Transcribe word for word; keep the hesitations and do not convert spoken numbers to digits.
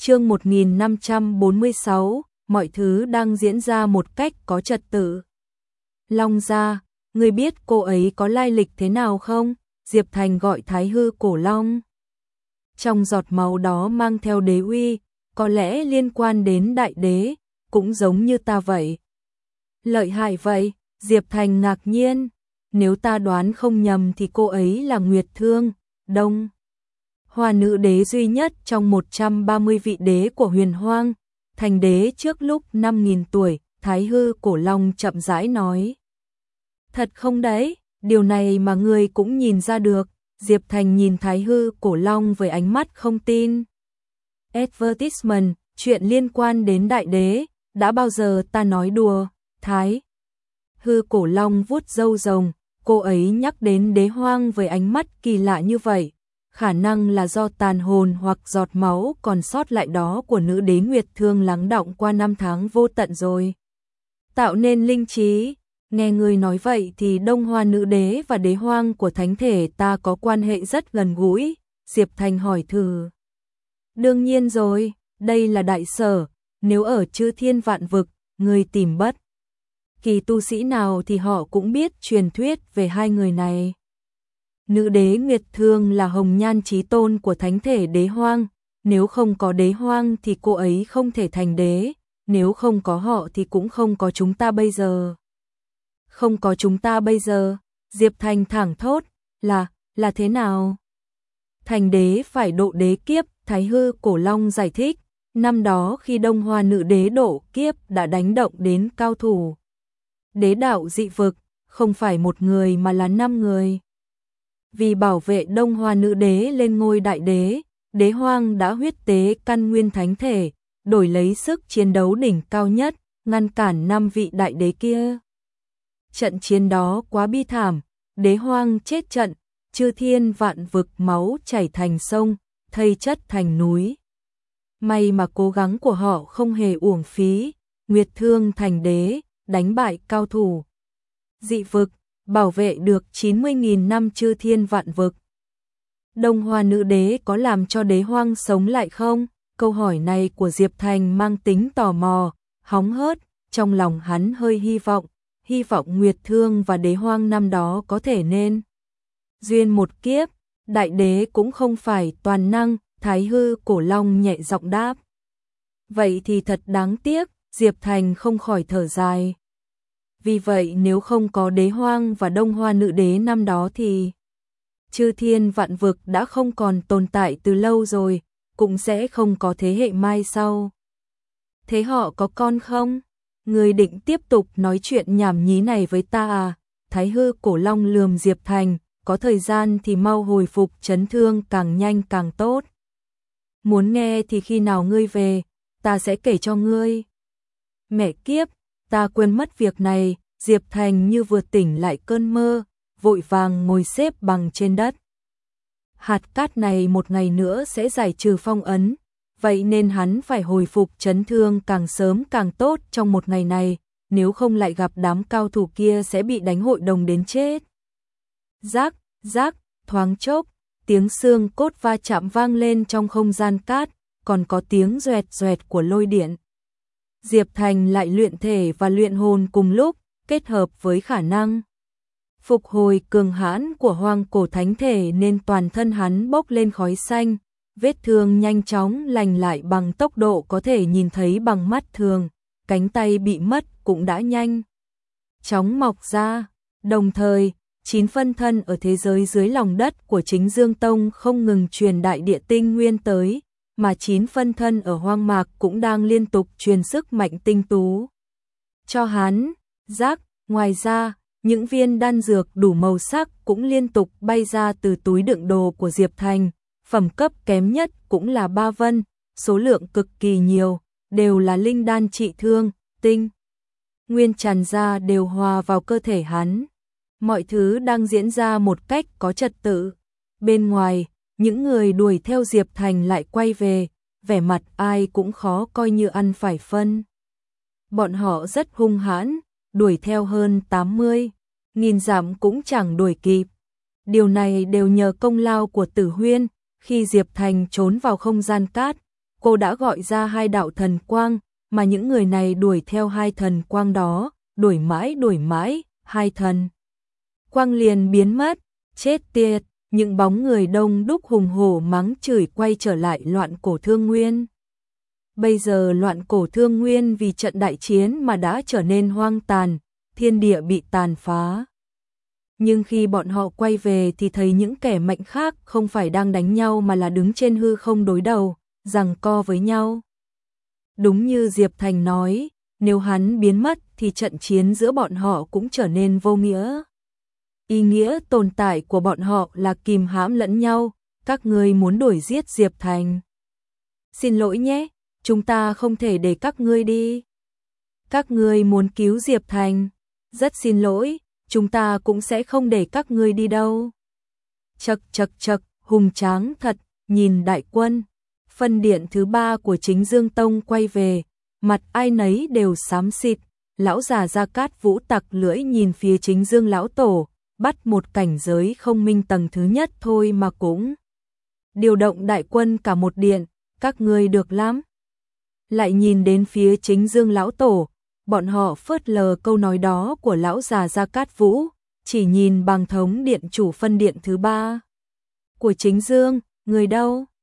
Chương một nghìn năm trăm bốn mươi sáu, mọi thứ đang diễn ra một cách có trật tự. Long gia, ngươi biết cô ấy có lai lịch thế nào không? Diệp Thành gọi Thái Hư Cổ Long. Trong giọt máu đó mang theo đế uy, có lẽ liên quan đến đại đế, cũng giống như ta vậy. Lợi hại vậy, Diệp Thành ngạc nhiên. Nếu ta đoán không nhầm thì cô ấy là Nguyệt Thương, Đông Hoa nữ đế duy nhất trong một trăm ba mươi vị đế của Huyền Hoang, thành đế trước lúc năm nghìn tuổi, Thái Hư Cổ Long chậm rãi nói. Thật không đấy, điều này mà ngươi cũng nhìn ra được. Diệp Thành nhìn Thái Hư Cổ Long với ánh mắt không tin. Advertisement, chuyện liên quan đến đại đế, đã bao giờ ta nói đùa, Thái Hư Cổ Long vuốt râu rồng, cô ấy nhắc đến đế hoang với ánh mắt kỳ lạ như vậy. Khả năng là do tàn hồn hoặc giọt máu còn sót lại đó của nữ đế Nguyệt Thương lắng đọng qua năm tháng vô tận rồi. Tạo nên linh trí, nghe người nói vậy thì Đông Hoa nữ đế và đế hoang của thánh thể ta có quan hệ rất gần gũi, Diệp Thành hỏi thử. Đương nhiên rồi, đây là đại sở, nếu ở chư thiên vạn vực, người tìm bất kỳ tu sĩ nào thì họ cũng biết truyền thuyết về hai người này. Nữ đế Nguyệt Thương là hồng nhan chí tôn của thánh thể đế hoang, nếu không có đế hoang thì cô ấy không thể thành đế, nếu không có họ thì cũng không có chúng ta bây giờ. Không có chúng ta bây giờ, Diệp Thành thẳng thốt, là, là thế nào? Thành đế phải độ đế kiếp, Thái Hư Cổ Long giải thích, năm đó khi Đông Hoa nữ đế độ kiếp đã đánh động đến cao thủ đế đạo dị vực, không phải một người mà là năm người. Vì bảo vệ Đông Hoa nữ đế lên ngôi đại đế, đế hoang đã huyết tế căn nguyên thánh thể, đổi lấy sức chiến đấu đỉnh cao nhất, ngăn cản năm vị đại đế kia. Trận chiến đó quá bi thảm, đế hoang chết trận, chư thiên vạn vực máu chảy thành sông, thây chất thành núi. May mà cố gắng của họ không hề uổng phí, Nguyệt Thương thành đế, đánh bại cao thủ dị vực, bảo vệ được chín mươi nghìn năm chư thiên vạn vực. Đông Hoa nữ đế có làm cho đế hoang sống lại không? Câu hỏi này của Diệp Thành mang tính tò mò, hóng hớt, trong lòng hắn hơi hy vọng, hy vọng Nguyệt Thương và đế hoang năm đó có thể nên duyên một kiếp, đại đế cũng không phải toàn năng, Thái Hư Cổ Long nhẹ giọng đáp. Vậy thì thật đáng tiếc, Diệp Thành không khỏi thở dài. Vì vậy nếu không có đế hoang và Đông Hoa nữ đế năm đó thì chư thiên vạn vực đã không còn tồn tại từ lâu rồi, cũng sẽ không có thế hệ mai sau. Thế họ có con không? Người định tiếp tục nói chuyện nhảm nhí này với ta à? Thái Hư Cổ Long lườm Diệp Thành, có thời gian thì mau hồi phục chấn thương càng nhanh càng tốt. Muốn nghe thì khi nào ngươi về, ta sẽ kể cho ngươi. Mẹ kiếp, ta quên mất việc này, Diệp Thành như vừa tỉnh lại cơn mơ, vội vàng ngồi xếp bằng trên đất. Hạt cát này một ngày nữa sẽ giải trừ phong ấn, vậy nên hắn phải hồi phục chấn thương càng sớm càng tốt trong một ngày này, nếu không lại gặp đám cao thủ kia sẽ bị đánh hội đồng đến chết. Rác, rác, thoáng chốc, tiếng xương cốt va chạm vang lên trong không gian cát, còn có tiếng doẹt doẹt của lôi điện. Diệp Thành lại luyện thể và luyện hồn cùng lúc, kết hợp với khả năng phục hồi cường hãn của hoang cổ thánh thể nên toàn thân hắn bốc lên khói xanh, vết thương nhanh chóng lành lại bằng tốc độ có thể nhìn thấy bằng mắt thường, cánh tay bị mất cũng đã nhanh chóng mọc ra. Đồng thời, chín phân thân ở thế giới dưới lòng đất của Chính Dương Tông không ngừng truyền đại địa tinh nguyên tới, mà chín phân thân ở hoang mạc cũng đang liên tục truyền sức mạnh tinh tú cho hắn. Rác, ngoài ra, những viên đan dược đủ màu sắc cũng liên tục bay ra từ túi đựng đồ của Diệp Thành, phẩm cấp kém nhất cũng là ba vân, số lượng cực kỳ nhiều, đều là linh đan trị thương, tinh nguyên tràn ra đều hòa vào cơ thể hắn. Mọi thứ đang diễn ra một cách có trật tự. Bên ngoài, những người đuổi theo Diệp Thành lại quay về, vẻ mặt ai cũng khó coi như ăn phải phân. Bọn họ rất hung hãn, đuổi theo hơn tám mươi nghìn dặm cũng chẳng đuổi kịp. Điều này đều nhờ công lao của Tử Huyên, khi Diệp Thành trốn vào không gian cát, cô đã gọi ra hai đạo thần quang, mà những người này đuổi theo hai thần quang đó, đuổi mãi đuổi mãi, hai thần quang liền biến mất, chết tiệt, những bóng người đông đúc hùng hổ mắng chửi quay trở lại loạn cổ thương nguyên. Bây giờ loạn cổ thương nguyên vì trận đại chiến mà đã trở nên hoang tàn, thiên địa bị tàn phá. Nhưng khi bọn họ quay về thì thấy những kẻ mạnh khác không phải đang đánh nhau mà là đứng trên hư không đối đầu, giằng co với nhau. Đúng như Diệp Thành nói, nếu hắn biến mất thì trận chiến giữa bọn họ cũng trở nên vô nghĩa. Ý nghĩa tồn tại của bọn họ là kìm hãm lẫn nhau, các ngươi muốn đuổi giết Diệp Thành. Xin lỗi nhé, chúng ta không thể để các ngươi đi. Các ngươi muốn cứu Diệp Thành, rất xin lỗi, chúng ta cũng sẽ không để các ngươi đi đâu. Chậc chậc chậc, hùng tráng thật, nhìn đại quân. Phân điện thứ ba của Chính Dương Tông quay về, mặt ai nấy đều xám xịt, lão già Gia Cát Vũ tặc lưỡi nhìn phía Chính Dương lão tổ, bắt một cảnh giới không minh tầng thứ nhất thôi mà cũng điều động đại quân cả một điện, các ngươi được lắm. Lại nhìn đến phía Chính Dương lão tổ, bọn họ phớt lờ câu nói đó của lão già Gia Cát Vũ, chỉ nhìn bằng thống điện chủ phân điện thứ ba của Chính Dương, người đâu?